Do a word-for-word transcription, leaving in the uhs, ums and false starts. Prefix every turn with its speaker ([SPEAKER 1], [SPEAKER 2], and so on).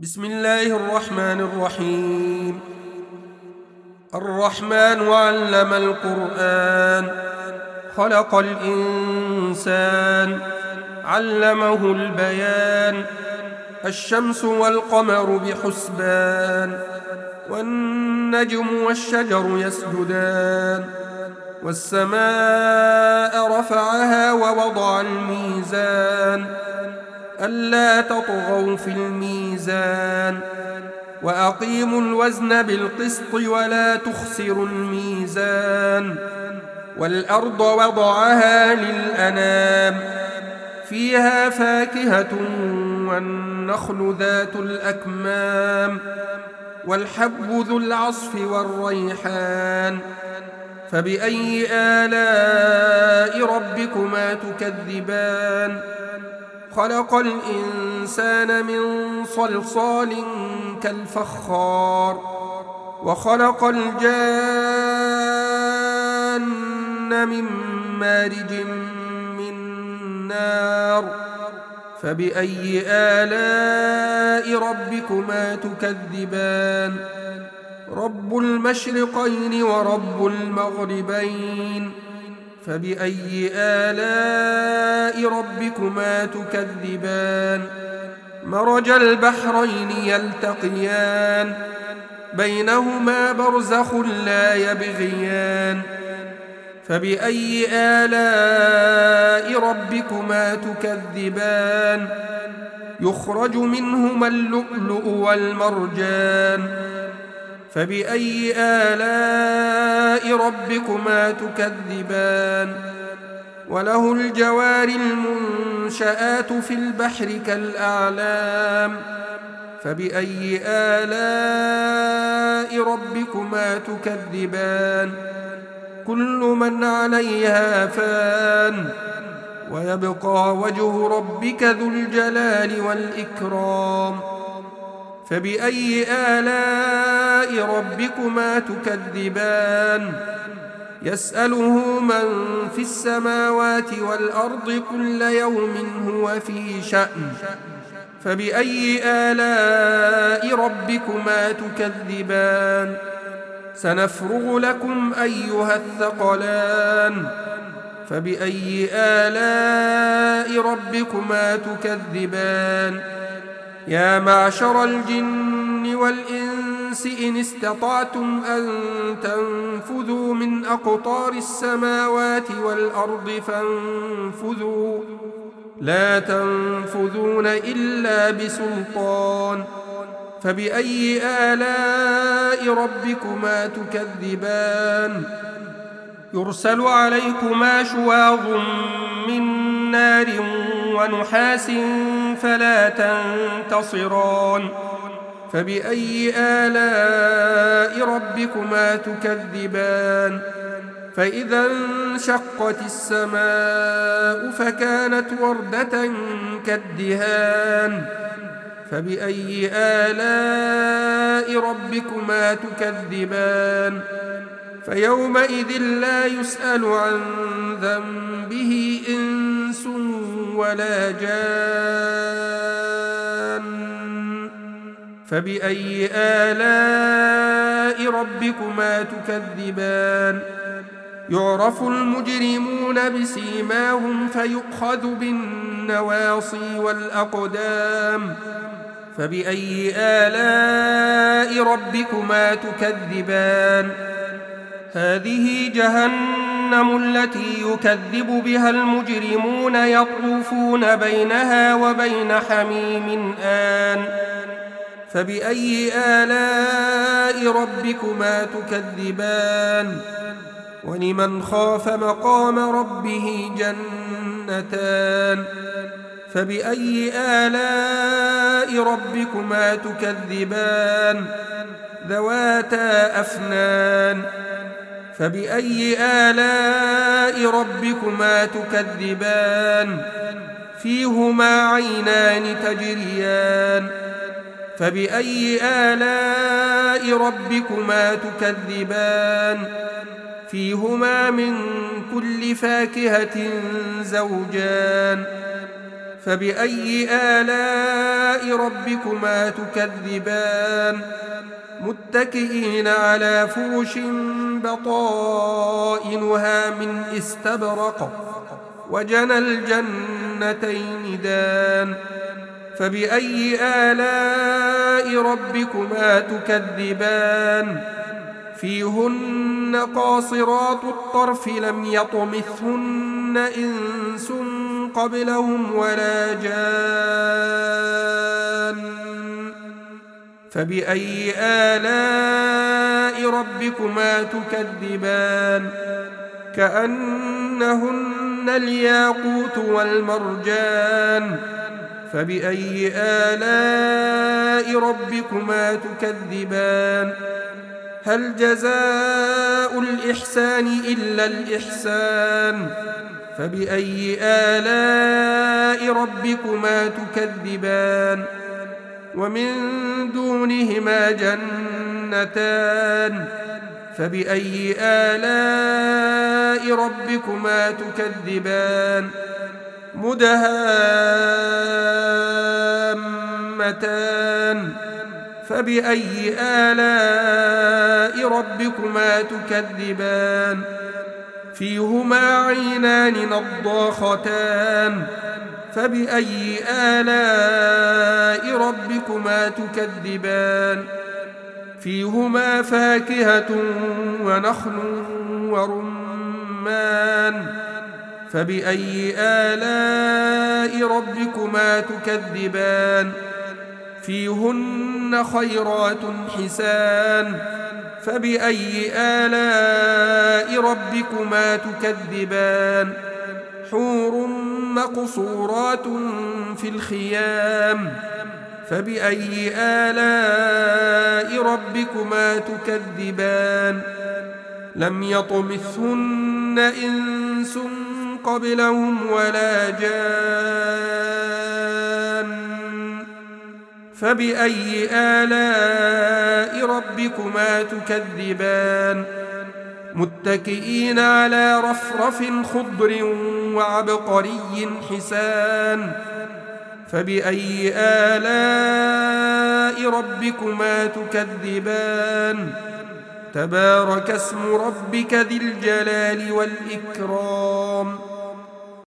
[SPEAKER 1] بسم الله الرحمن الرحيم. الرحمن علم القرآن، خلق الإنسان، علمه البيان. الشمس والقمر بحسبان، والنجم والشجر يسجدان. والسماء رفعها ووضع الميزان، ألا تطغوا في الميزان، وأقيموا الوزن بالقسط ولا تخسروا الميزان. والأرض وضعها للأنام، فيها فاكهة والنخل ذات الأكمام، والحب ذو العصف والريحان. فبأي آلاء ربكما تكذبان؟ خلق الإنسان من صلصال كالفخار، وخلق الجان من مارج من نار. فبأي آلاء ربكما تكذبان؟ رب المشرقين ورب المغربين. فبأي آلاء ربكما تكذبان؟ مرج البحرين يلتقيان، بينهما برزخ لا يبغيان. فبأي آلاء ربكما تكذبان؟ يخرج منهما اللؤلؤ والمرجان. فبأي آلاء ربكما تكذبان؟ وله الجوار المنشآت في البحر كالأعلام. فبأي آلاء ربكما تكذبان؟ كل من عليها فان، ويبقى وجه ربك ذو الجلال والإكرام. فبأي آلاء ربكما تكذبان؟ يسأله من في السماوات والأرض كل يوم هو في شأن. فبأي آلاء ربكما تكذبان؟ سنفرغ لكم أيها الثقلان. فبأي آلاء ربكما تكذبان؟ يا معشر الجن والإنس إن استطعتم أن تنفذوا من أقطار السماوات والأرض فانفذوا، لا تنفذون إلا بسلطان. فبأي آلاء ربكما تكذبان؟ يرسل عليكما شواظ من نار ونحاس فلا تنتصران. فبأي آلاء ربكما تكذبان؟ فإذا انشقت السماء فكانت وردة كالدهان. فبأي آلاء ربكما تكذبان؟ فيومئذ لا يسأل عن ذنبه إنس ولا جان. فبأي آلاء ربكما تكذبان؟ يعرف المجرمون بسيماهم فيؤخذ بالنواصي والأقدام. فبأي آلاء ربكما تكذبان؟ هذه جهنم التي يكذب بها المجرمون يطوفون بينها وبين حميم آن. فبأي آلاء ربكما تكذبان؟ ولمن خاف مقام ربه جنتان. فبأي آلاء ربكما تكذبان؟ ذواتا أفنان. فبأي آلاء ربكما تكذبان؟ فيهما عينان تجريان. فبأي آلاء ربكما تكذبان؟ فيهما من كل فاكهة زوجان. فبأي آلاء ربكما تكذبان متكئين على فرش بطائنها من استبرق وجنى الجنتين دان فبأي آلاء ربكما تكذبان فيهن قاصرات الطرف لم يطمثهن إنس قبلهم ولا جان فبأي آلاء ربكما تكذبان كأنهن الياقوت والمرجان فبأي آلاء ربكما تكذبان هل جزاء الإحسان إلا الإحسان فبأي آلاء ربكما تكذبان ومن دونهما جنتان فبأي آلاء ربكما تكذبان مدهامتان فبأي آلاء ربكما تكذبان فيهما عينان نضاختان فبأي آلاء ربكما تكذبان فيهما فاكهة ونخل ورمان فبأي آلاء ربكما تكذبان فيهن خيرات حسان فبأي آلاء ربكما تكذبان حور مقصورات في الخيام فبأي آلاء ربكما تكذبان لم يطمثهن إنس قبلهم ولا جان فبأي آلاء ربكما تكذبان متكئين على رفرف خضر وعبقري حسان فبأي آلاء ربكما تكذبان تبارك اسم ربك ذي الجلال والإكرام